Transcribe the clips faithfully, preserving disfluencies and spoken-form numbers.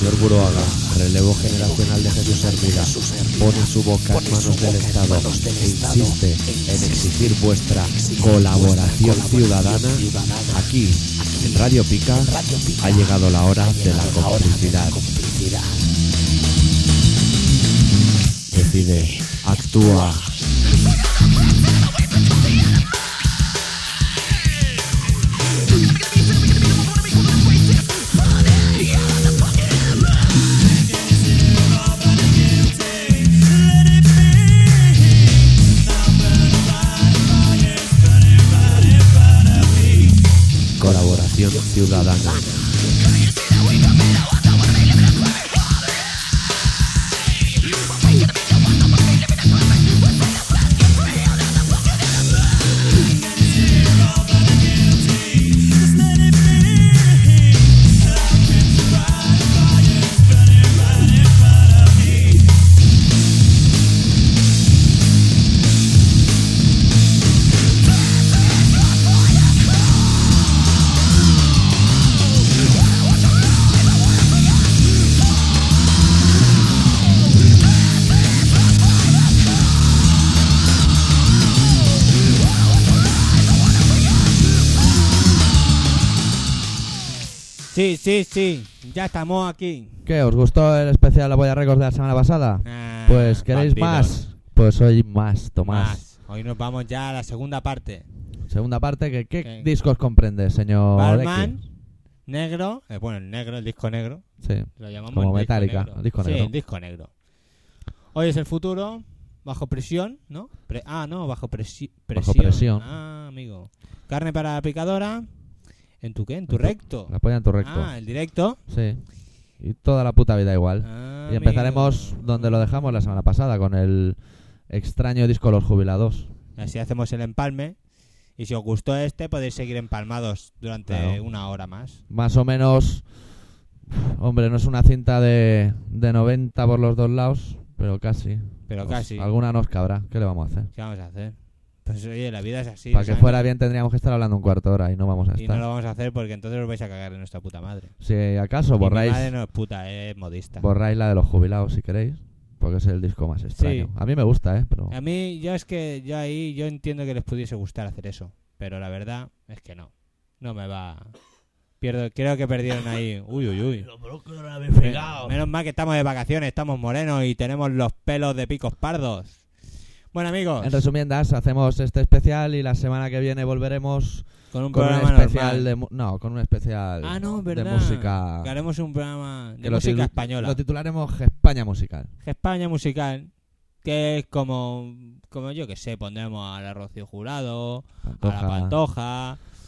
señor Buruaga, relevo generacional de Jesús Hermida, pone su boca en manos del Estado e insiste en exigir vuestra colaboración ciudadana. Aquí, en Radio Pica, ha llegado la hora de la complicidad. Decide, actúa. Colaboración ciudadana. Sí, sí, sí, ya estamos aquí. ¿Qué? ¿Os gustó el especial La Polla Records de la semana pasada? Ah, Pues ¿queréis bandidos. más? Pues hoy más, Tomás. Más. Hoy nos vamos ya a la segunda parte. Segunda parte, que, ¿qué ¿Qué? discos comprende, señor Batman, X? negro, eh, bueno, el negro, el disco negro. Sí, Lo llamamos como el disco Metallica, negro. el disco sí, negro. el disco negro. Hoy es el futuro, bajo presión, ¿no? Pre- ah, no, bajo presi- presión. presión. Ah, amigo. Carne para la picadora. ¿En tu qué? ¿En tu recto? La polla en tu recto. Ah, el directo. Sí. Y toda la puta vida igual. Ah, Y empezaremos amigo. donde lo dejamos la semana pasada, con el extraño disco Los Jubilados. Así hacemos el empalme. Y si os gustó este, podéis seguir empalmados durante Claro. una hora más. Más o menos, hombre, no es una cinta de, de noventa por los dos lados, pero casi. Pero Pues casi. alguna nos cabrá. ¿Qué le vamos a hacer? ¿Qué vamos a hacer? Pues oye, la vida es así. Para o que sea, fuera bien tendríamos que estar hablando un cuarto de hora y no vamos a Y no estar. lo vamos a hacer porque entonces os vais a cagar en nuestra puta madre. Si acaso Y mi borráis, madre no es puta, es modista. borráis la de Los Jubilados si queréis, porque es el disco más extraño. Sí. A mí me gusta, ¿eh? Pero A mí, yo es que yo ahí, yo entiendo que les pudiese gustar hacer eso. Pero la verdad es que no. No me va... Pierdo, creo que perdieron ahí. Uy, uy, uy. Me- Menos mal que estamos de vacaciones, estamos morenos y tenemos los pelos de picos pardos. Bueno, amigos, en resumiendas, hacemos este especial y la semana que viene volveremos con un con un programa especial normal. de mu- no, con un especial Ah, no, es de verdad. música. Que haremos un programa de que lo música titu- española. Lo titularemos España Musical. España musical, que es como, como yo que sé, pondremos a la Rocío Jurado, Pantoja, a la Pantoja,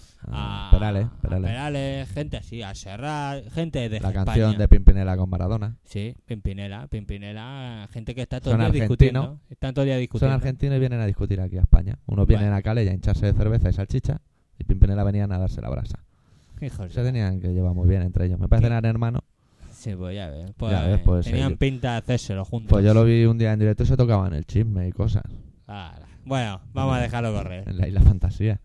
a a Perales, Perales. a Perales, gente así, a Serrat, gente de La España. canción de Pimpinela con Maradona. Sí, Pimpinela, Pimpinela, gente que está todo Son el día argentinos. discutiendo. Están todo el día Son discutiendo. argentinos y vienen a discutir aquí a España. Unos vienen Bueno. a Calella a hincharse de cerveza y salchicha y Pimpinela venían a darse la brasa. Hijos Se de- tenían que llevar muy bien entre ellos. Me parecen hermanos. Sí, pues ya ves. Pues, Ya ves, pues, tenían eh, pinta de hacérselo juntos. Pues yo lo vi un día en directo y se tocaban el chisme y cosas. Ala. Bueno, vamos a dejarlo correr. En la isla Fantasía.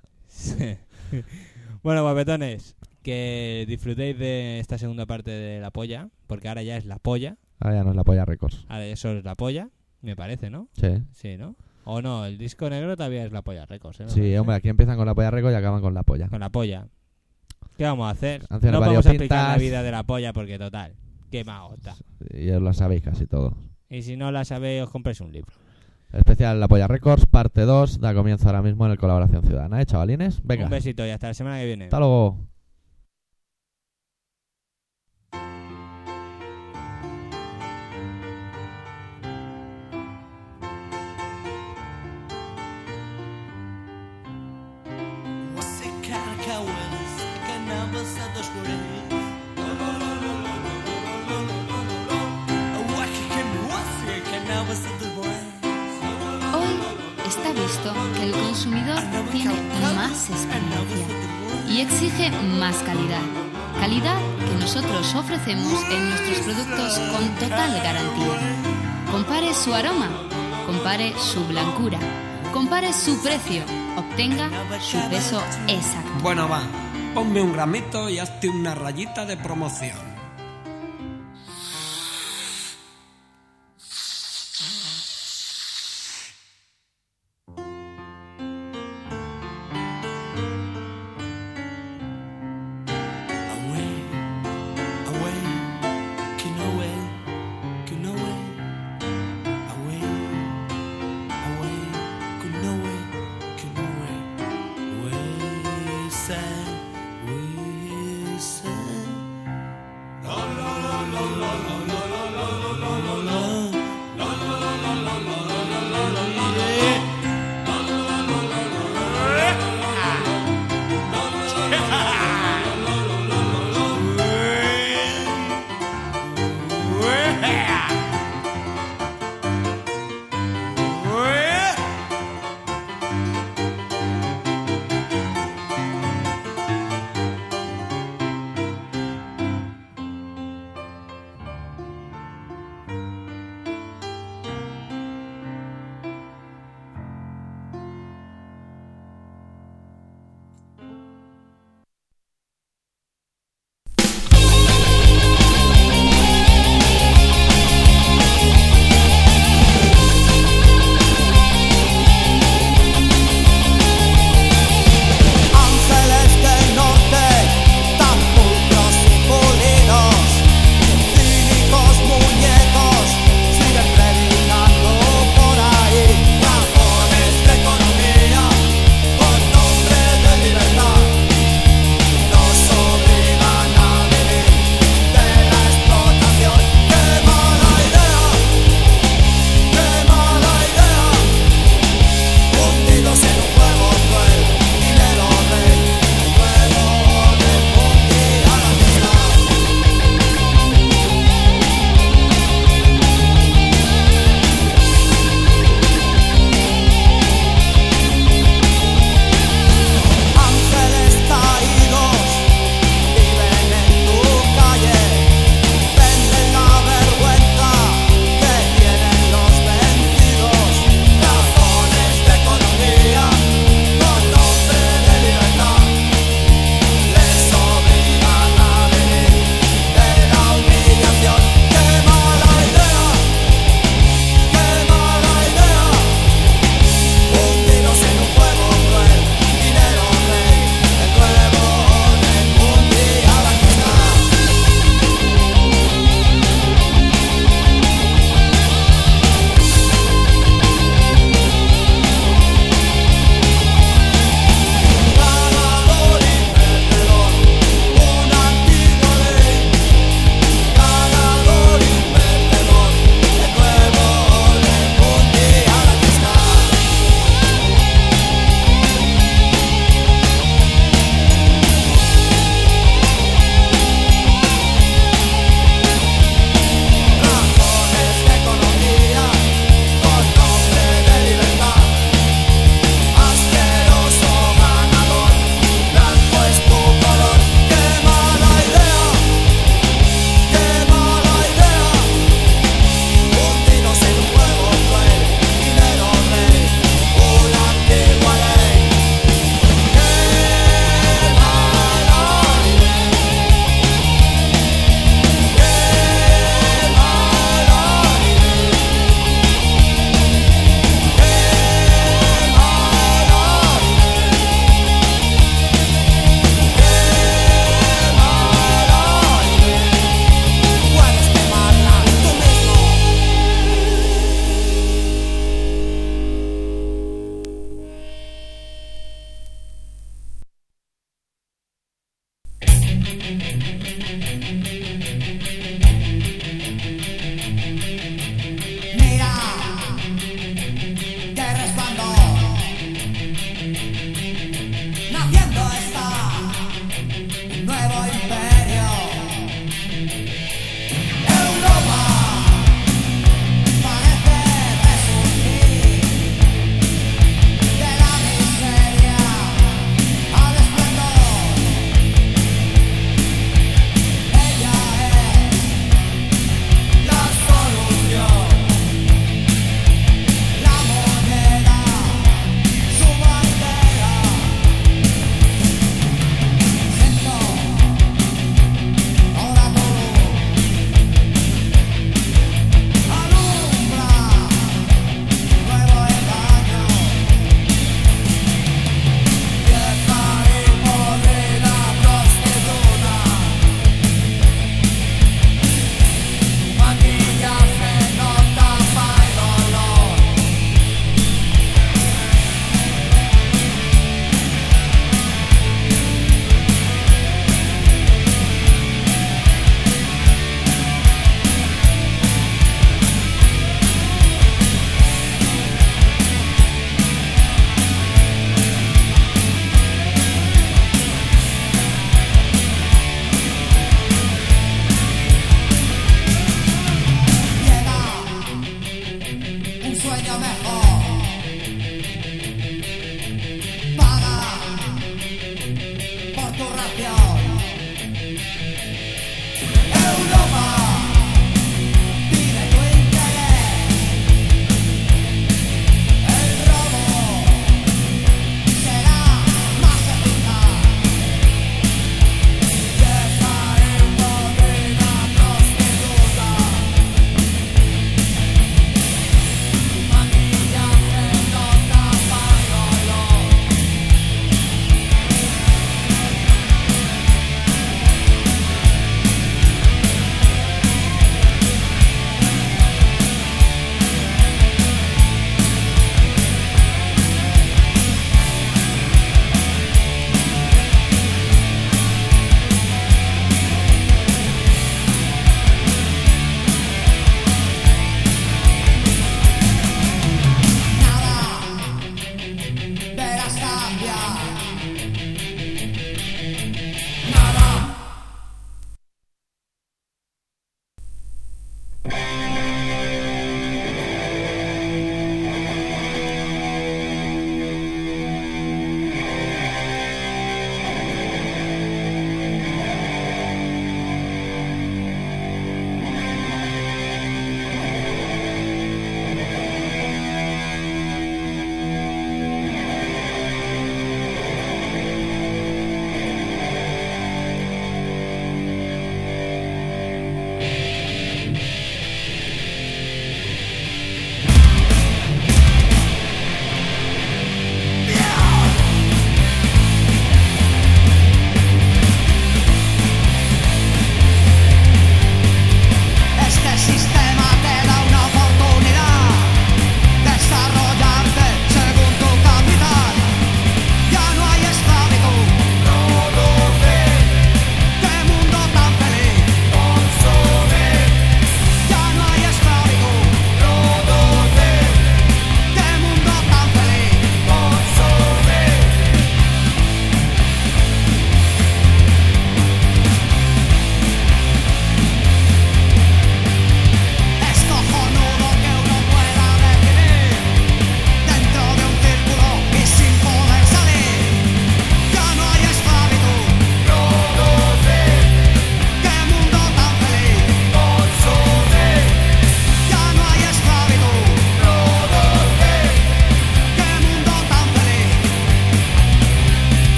Bueno, guapetones, que disfrutéis de esta segunda parte de La Polla, porque ahora ya es La Polla. Ahora ya no es la Polla Records. Ahora eso es La Polla, me parece, ¿no? Sí. Sí, ¿no? O no, el disco negro todavía es La Polla Records, ¿eh? Me Sí, parece. hombre, aquí empiezan con la Polla Records y acaban con la Polla. Con La Polla. ¿Qué vamos a hacer? Canciones No vamos a explicar la variopintas. vida de La Polla porque, total, qué mahota. Y ya lo sabéis casi todo. Y si no la sabéis, os compréis un libro. Especial La Polla Records, parte dos, da comienzo ahora mismo en el Colaboración Ciudadana. ¿Eh, chavalines? Venga. Un besito y hasta la semana que viene. Hasta luego. Você carga welas, canamba sa dos correios. Você canamba sa dos boés. Hoy está visto que el consumidor tiene más experiencia y exige más calidad. Calidad que nosotros ofrecemos en nuestros productos con total garantía. Compare su aroma, compare su blancura, compare su precio, obtenga su peso exacto. Bueno, va, ponme un gramito y hazte una rayita de promoción. sueño mejor. Paga por tu ración. Europa pide tu interés. El robo será más eficaz. Deja ir podrida prostituta. Maquillaje no tapa el dolor.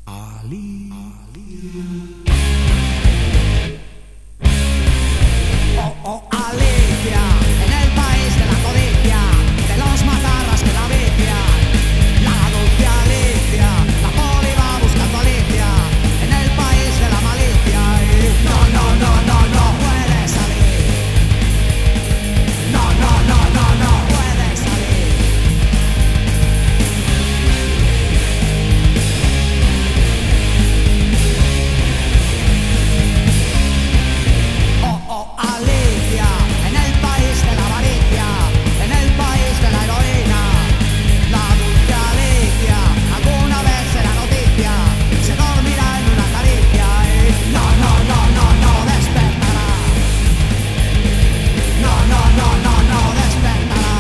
Oh, oh, Alicia, en el país de la codicia, de los macarras que la vician. La dulce Alicia, la poli va buscando a Alicia, en el país de la malicia. Y no, no, no, no, no puede salir. No, no, no, no, no puede salir. Oh, oh, Alicia, en el país de la avaricia, en el país de la heroína. La dulce Alicia, alguna vez será noticia, se dormirá en una caricia y no, no, no, no, no despertará. No, no, no, no, no despertará.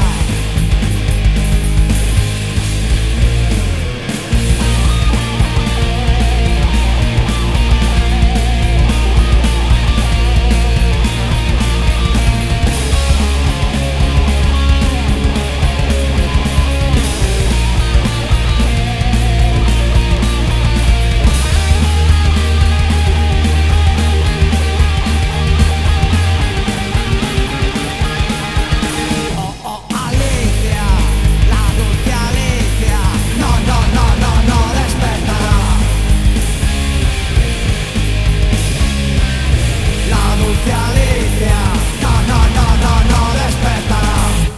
Oh, oh, Alicia, la dulce Alicia, no, no, no, no, no despertará. La dulce Alicia, no, no, no, no, no despertará.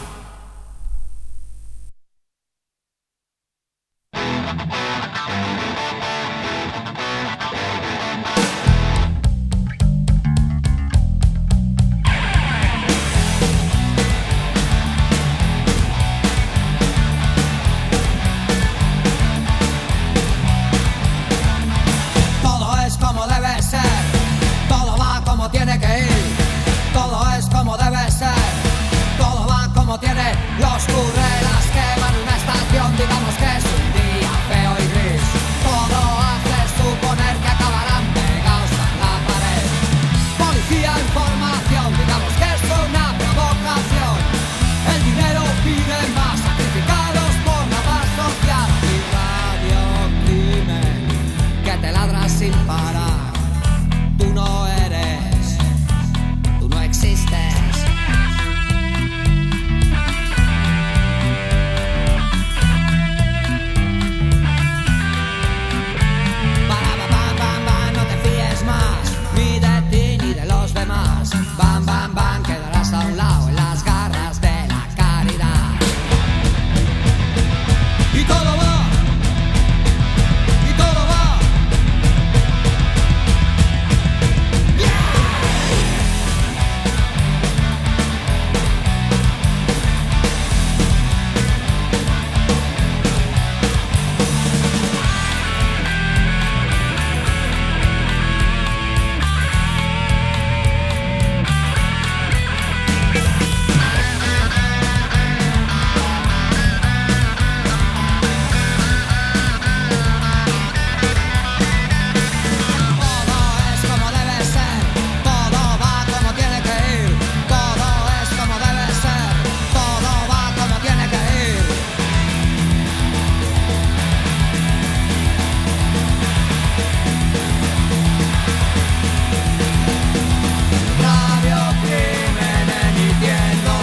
Todo es como debe ser, todo va como tiene que ir, todo es como debe ser, todo va como tiene. Los currelas queman una estación, digamos que es un día feo y gris. Todo hace suponer que acabarán pegados a la pared. Policía, información, digamos que es una provocación. El dinero pide más, sacrificados por la paz social. Y radio crimen, que te ladras sin parar. Tú no eres, tú no existes. Ba, ba, ba, ba, ba, no te fíes más, ni de ti ni de los demás. Bam, bam, bam, quedarás a un lado en las garras de la caridad. Y todo va, y todo va. Todo es como debe ser, todo va como tiene que ir. Todo es como debe ser, todo va como tiene que ir. Radio Crimen emitiendo,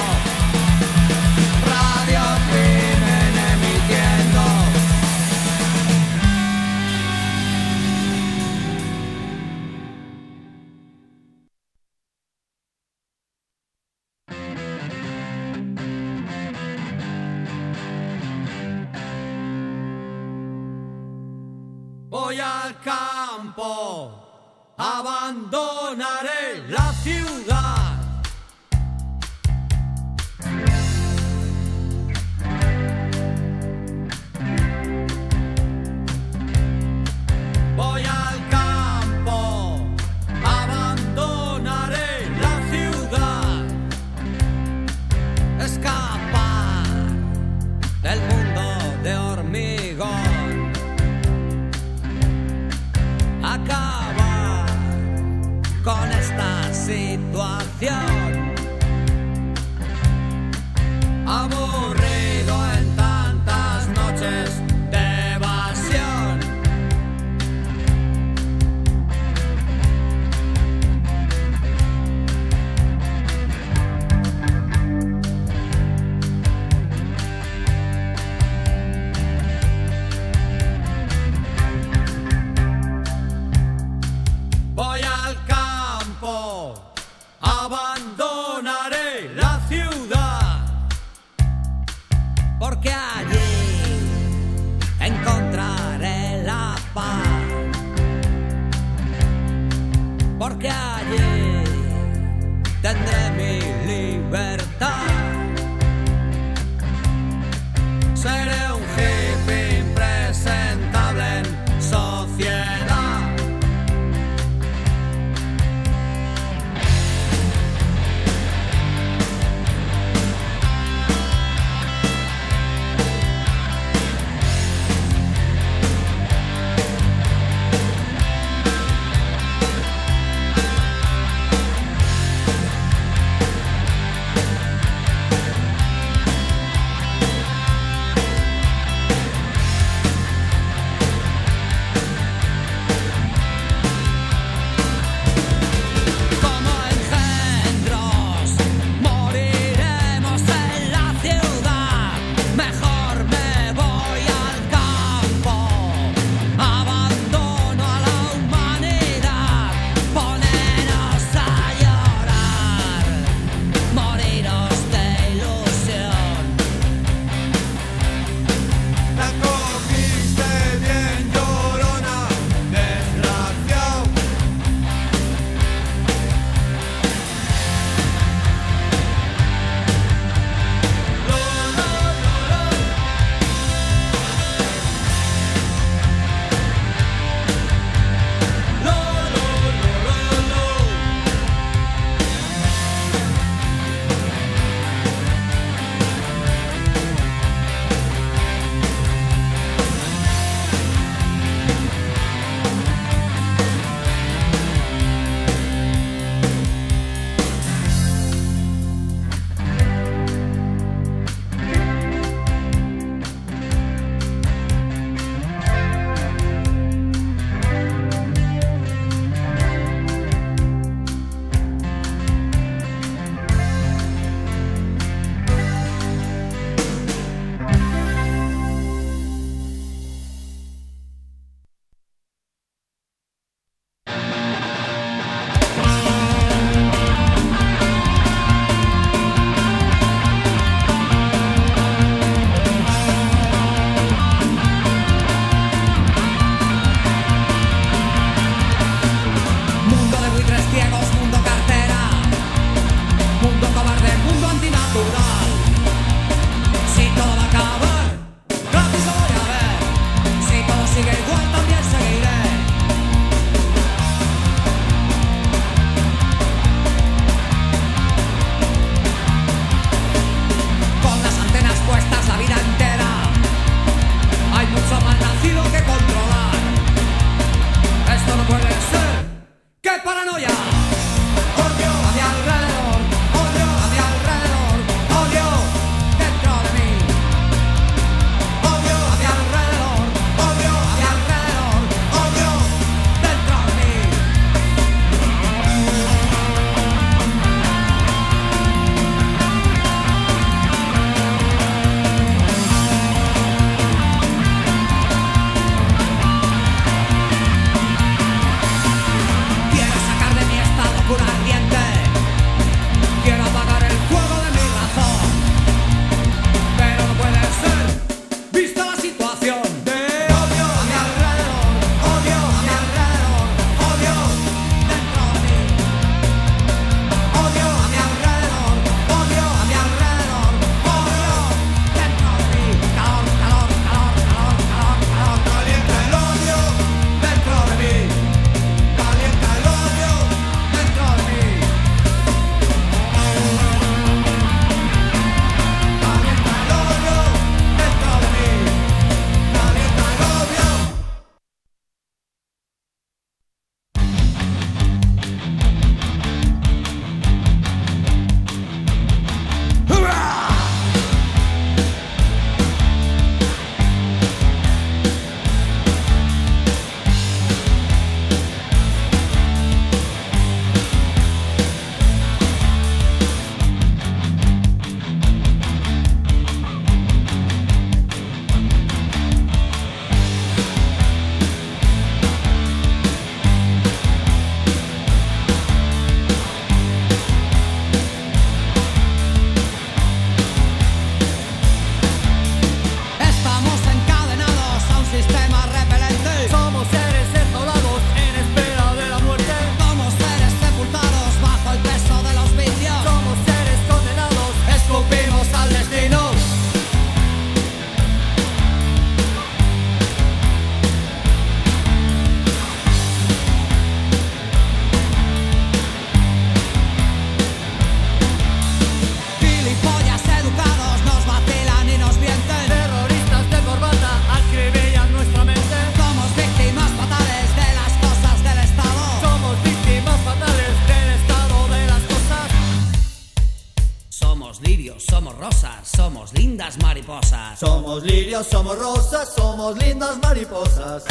Radio Crimen emitiendo. Voy al campo, abandonaré la ciudad. Voy al campo, abandonaré la ciudad. Escapar del mundo de hormigón. Acabar con esta situación. Aburrido en tantas noches de evasión. Somos lirios, somos rosas, somos lindas mariposas.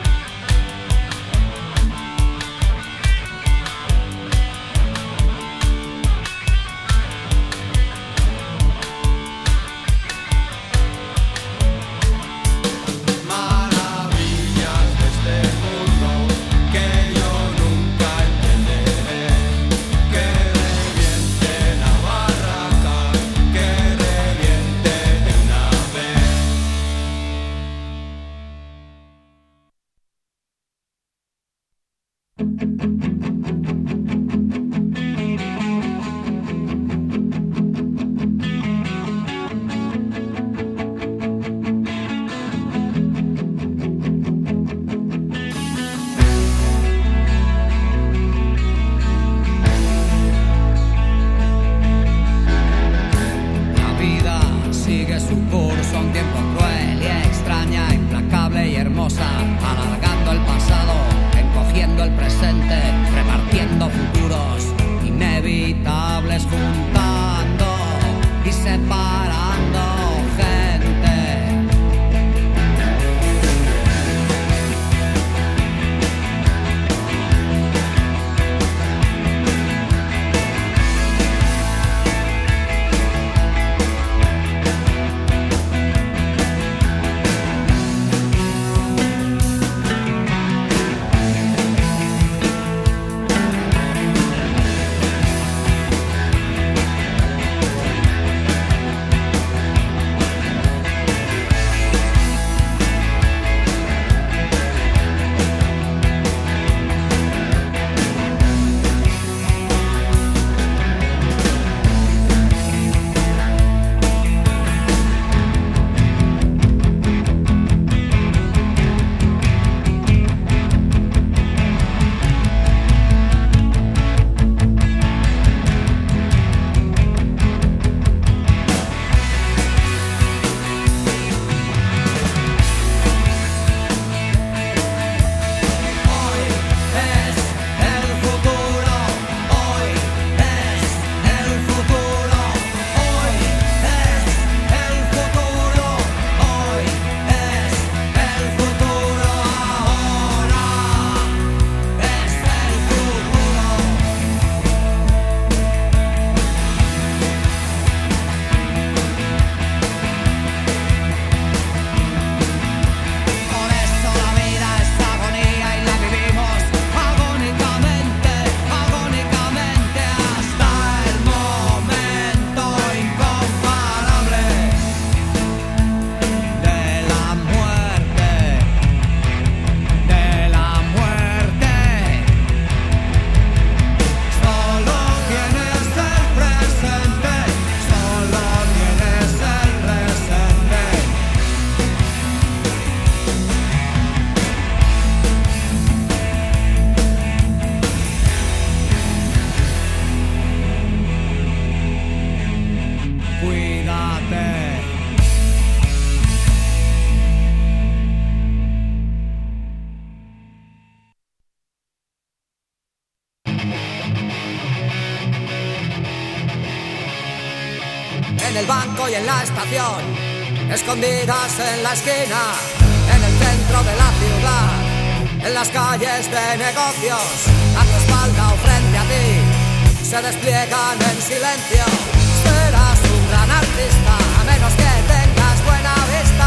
En el banco y en la estación, escondidas en la esquina, en el centro de la ciudad, en las calles de negocios, a tu espalda o frente a ti, se despliegan en silencio. Serás un gran artista, a menos que tengas buena vista.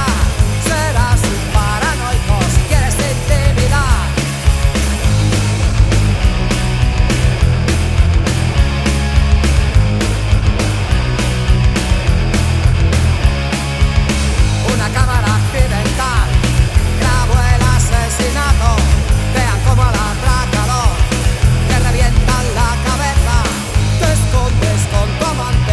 Serás un paranoico si quieres intimidar. Una cámara accidental grabó el asesinato. Vean como al atracador te revientan la cabeza. Te escondes con tu amante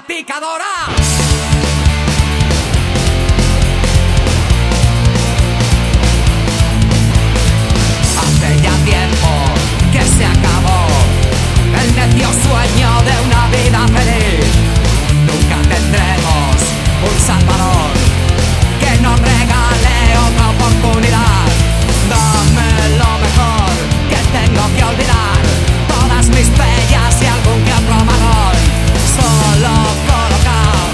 salpicadora. Hace ya tiempo que se acabó el necio sueño de una vida feliz. Nunca tendremos un salvador que nos regale otra oportunidad. Dame lo mejor que tengo que olvidar, todas mis pellas y algún que otro marrón. Solo colocado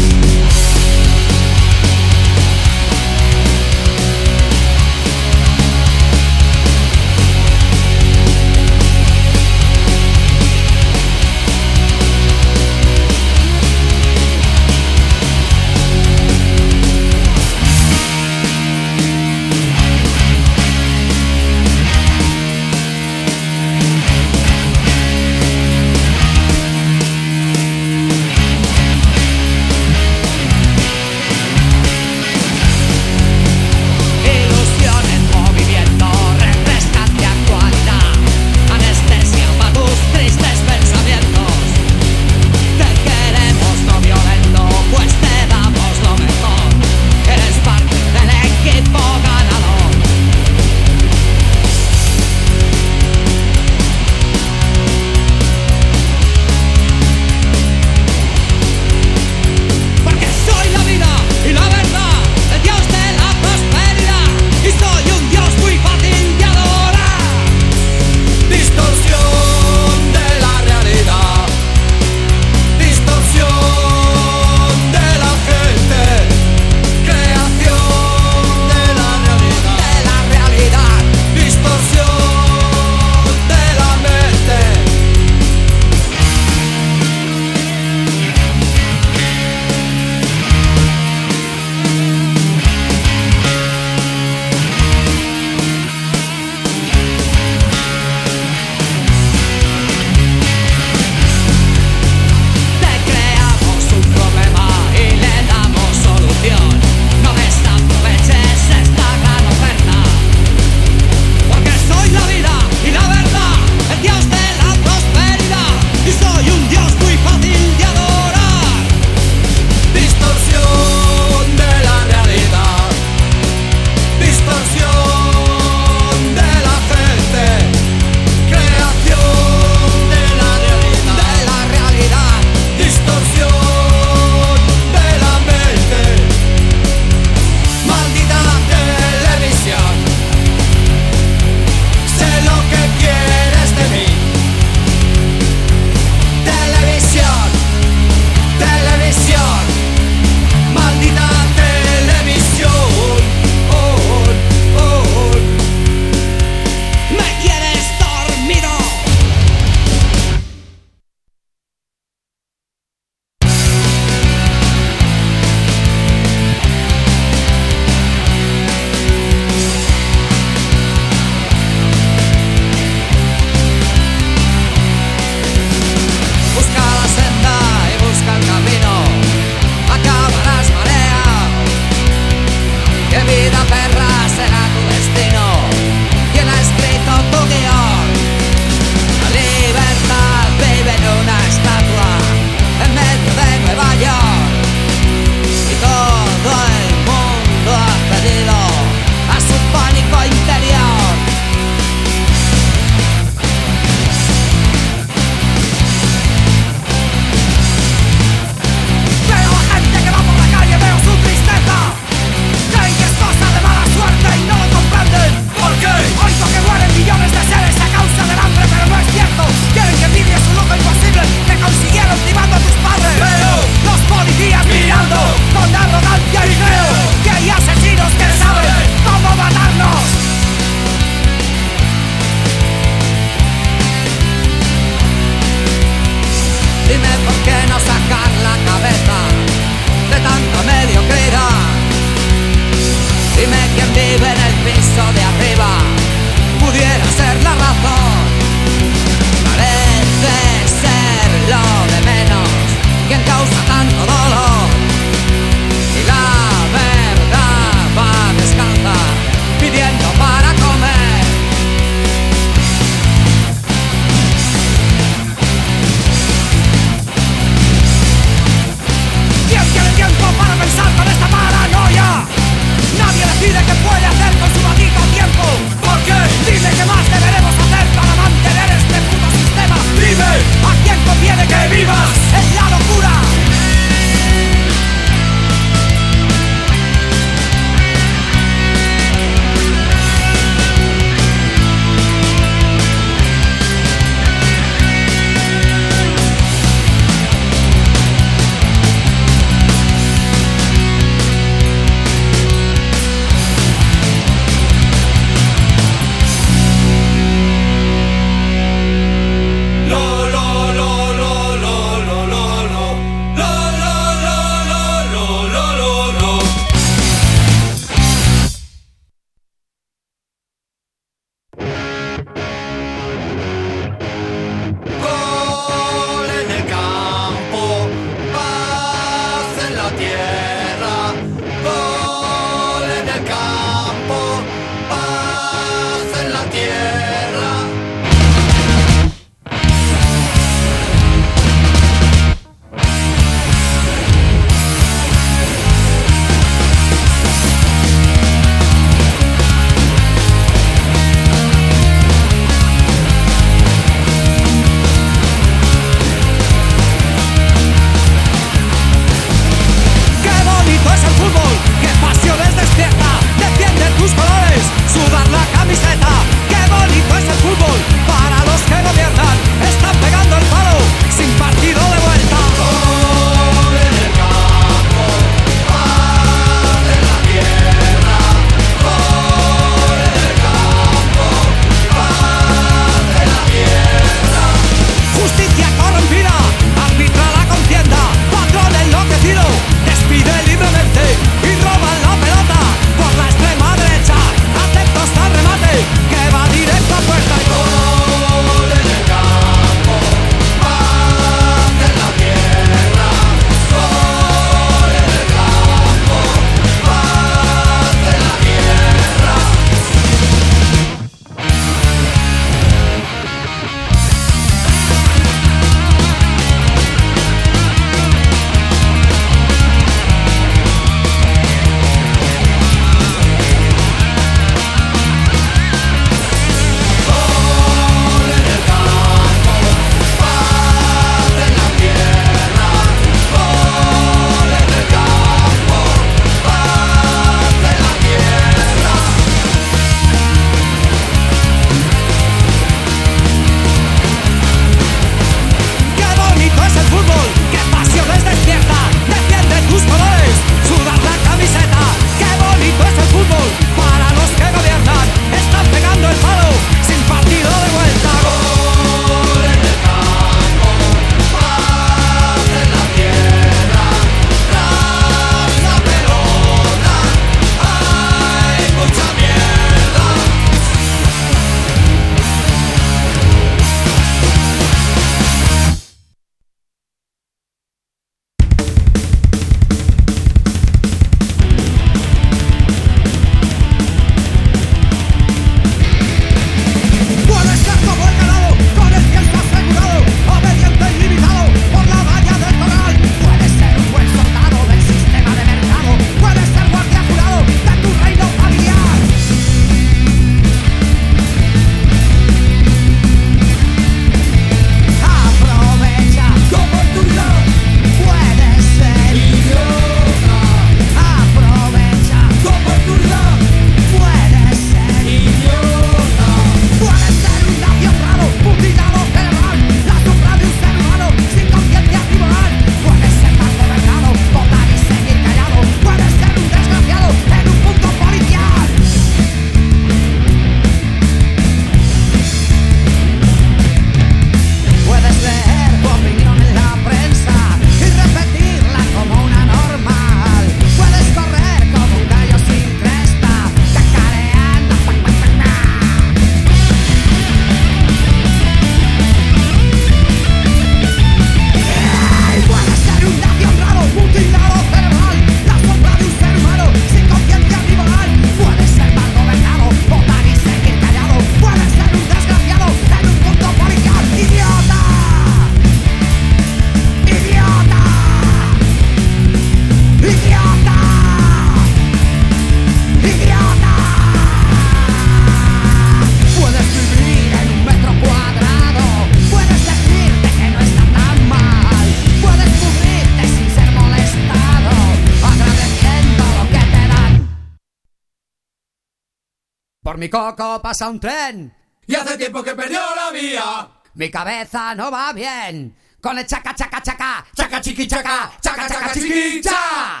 Por mi coco pasa un tren Y hace tiempo que perdió la vía. Mi cabeza no va bien con el chaca chaca chaca, chaca chiqui chaca, chaca chaca chiqui cha.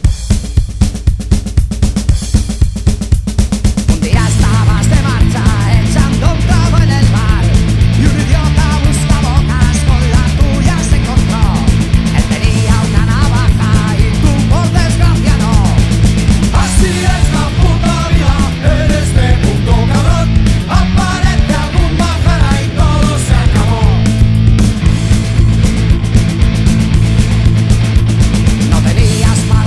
Un día estabas de marcha echando un trago en el bar y un idiota buscabocas con la tuya se encontró. Él tenía una navaja y tú por desgracia no. Así es la puta vida, en este mundo cabrón. Aparece algún bajara y todo se acabó. No tenías más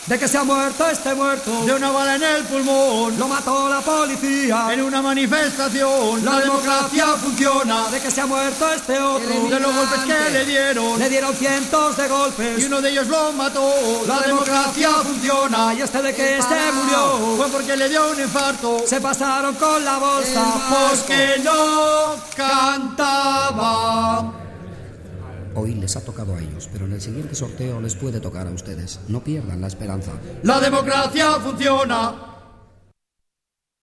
De que se ha muerto este muerto, de una bala en el pulmón, lo mató la policía. en una manifestación. La democracia funciona, De que se ha muerto este otro, de los golpes que le dieron, le dieron cientos de golpes. y uno de ellos lo mató. La democracia funciona, Y este de que se murió, fue porque le dio un infarto, se pasaron con la bolsa. porque no cantaba. Hoy les ha tocado a ellos, pero en el siguiente sorteo les puede tocar a ustedes. No pierdan la esperanza. La democracia funciona.